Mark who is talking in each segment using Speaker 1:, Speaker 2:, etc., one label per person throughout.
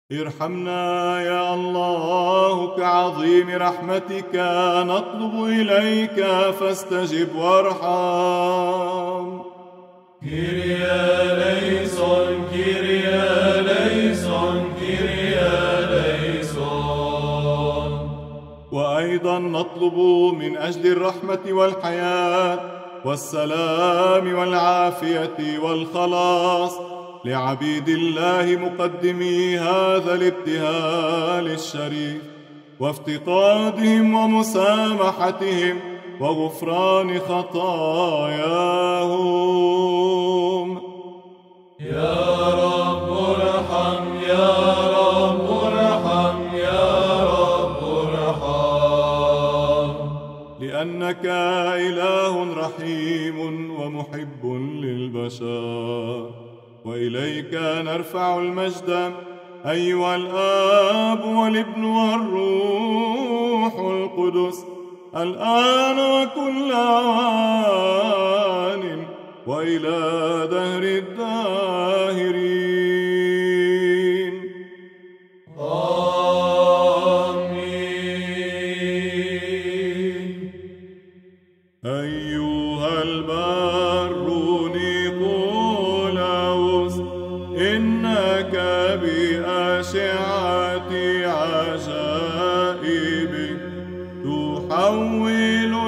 Speaker 1: ارحمنا يا الله كعظيم رحمتك نطلب إليك فاستجب وارحم.
Speaker 2: كيريا ليسون كيريا ليسون كيريا ليسون.
Speaker 1: وأيضا نطلب من أجل الرحمة والحياة والسلام والعافية والخلاص لعبيد الله مقدمي هذا الابتهال الشريف، وافتقادهم ومسامحتهم وغفران خطاياهم.
Speaker 2: يا رب ارحم يا رب ارحم يا رب ارحم.
Speaker 1: لأنك إله رحيم ومحب للبشر، وإليك نرفع المجد أيها الآب والابن والروح القدس الآن وكل آن وإلى دهر الداهرين.
Speaker 2: آمين.
Speaker 1: أيها البر نيقولاوس، إنك بأشعة عجائبك تحول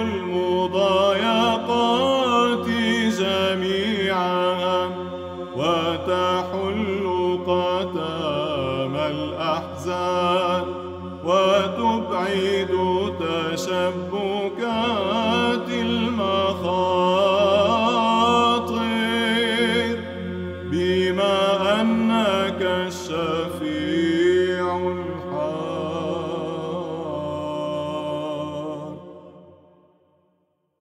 Speaker 1: المضايقات جميعها وتحل قتام الأحزان وتبعد تشبه